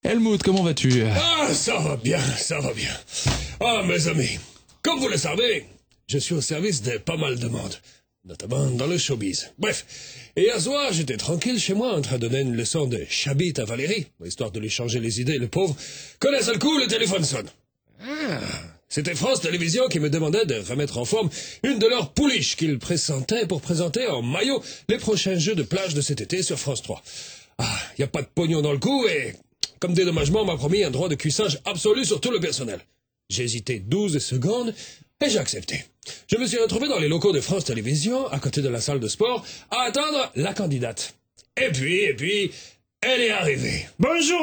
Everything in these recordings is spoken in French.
Helmut, comment vas-tu? Ah, ça va bien, ça va bien. Ah, mes amis, comme vous le savez, je suis au service de pas mal de monde, notamment dans le showbiz. Bref, et hier soir, j'étais tranquille chez moi en train de donner une leçon de chabit à Valérie, histoire de lui changer les idées, le pauvre, que d'un seul coup, le téléphone sonne. Ah, c'était France Télévisions qui me demandait de remettre en forme une de leurs pouliches qu'ils pressentaient pour présenter en maillot les prochains jeux de plage de cet été sur France 3. Ah, y a pas de pognon dans le coup et... comme dédommagement, on m'a promis un droit de cuissage absolu sur tout le personnel. J'ai hésité 12 secondes et j'ai accepté. Je me suis retrouvé dans les locaux de France Télévisions, à côté de la salle de sport, à attendre la candidate. Et puis, elle est arrivée. Bonjour.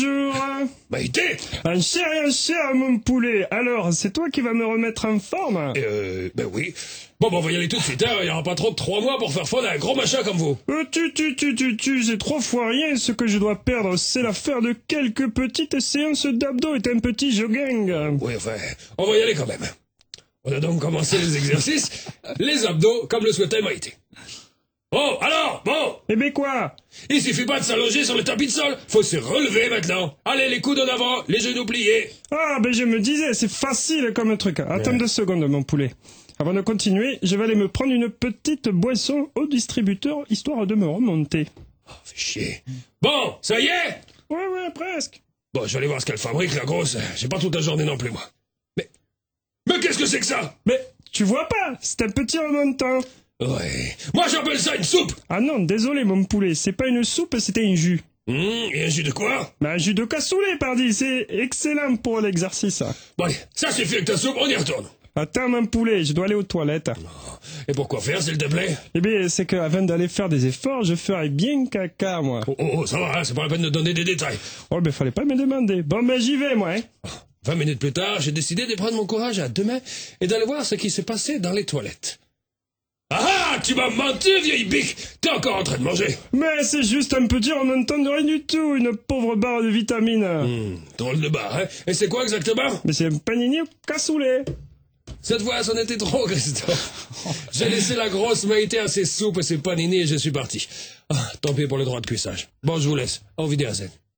Maïté! Un cher, mon poulet. Alors, c'est toi qui vas me remettre en forme? Ben oui. Bon, on va y aller tout de suite, hein. Il y aura pas trop de 3 mois pour faire fondre un gros machin comme vous. C'est 3 fois rien. Ce que je dois perdre, c'est l'affaire de quelques petites séances d'abdos et un petit jogging. Oui, enfin, on va y aller quand même. On a donc commencé les exercices, les abdos, comme le souhaitait Maïté. Bon. Eh ben quoi? Il suffit pas de s'allonger sur le tapis de sol, faut se relever maintenant. Allez, les coudes en avant, les genoux pliés. Ah, ben je me disais, c'est facile comme truc. Attends 2 secondes, mon poulet. Avant de continuer, je vais aller me prendre une petite boisson au distributeur, histoire de me remonter. Oh, fais chier. Bon, ça y est? Ouais, presque. Bon, je vais aller voir ce qu'elle fabrique, la grosse. J'ai pas toute la journée non plus, moi. Mais qu'est-ce que c'est que ça? Mais, tu vois pas, c'est un petit remontant. Ouais. Moi, j'appelle ça une soupe. Ah non, désolé, mon poulet, c'est pas une soupe, c'était un jus. Et un jus de quoi? Un jus de cassoulet, pardi, c'est excellent pour l'exercice. Bon, allez, ça suffit avec ta soupe, on y retourne. Attends, mon poulet, je dois aller aux toilettes. Et pourquoi faire, s'il te plaît? Eh bien, c'est qu'avant d'aller faire des efforts, je ferai bien caca, moi. Oh, ça va, hein, c'est pas la peine de donner des détails. Oh, ben, fallait pas me demander. Bon, ben, j'y vais, moi, hein. 20 minutes plus tard, j'ai décidé de prendre mon courage à deux mains et d'aller voir ce qui s'est passé dans les toilettes. Ah, tu m'as menti, vieille bique! T'es encore en train de manger. Mais c'est juste un petit remontant de rien du tout, une pauvre barre de vitamines. Drôle de barre, hein? Et c'est quoi exactement? Mais c'est un panini au cassoulet. Cette fois, c'en était trop, Christophe. J'ai laissé la grosse Maïté à ses soupes et ses panini et je suis parti. Ah, tant pis pour le droit de cuissage. Bon, je vous laisse. Auf Wiedersehen.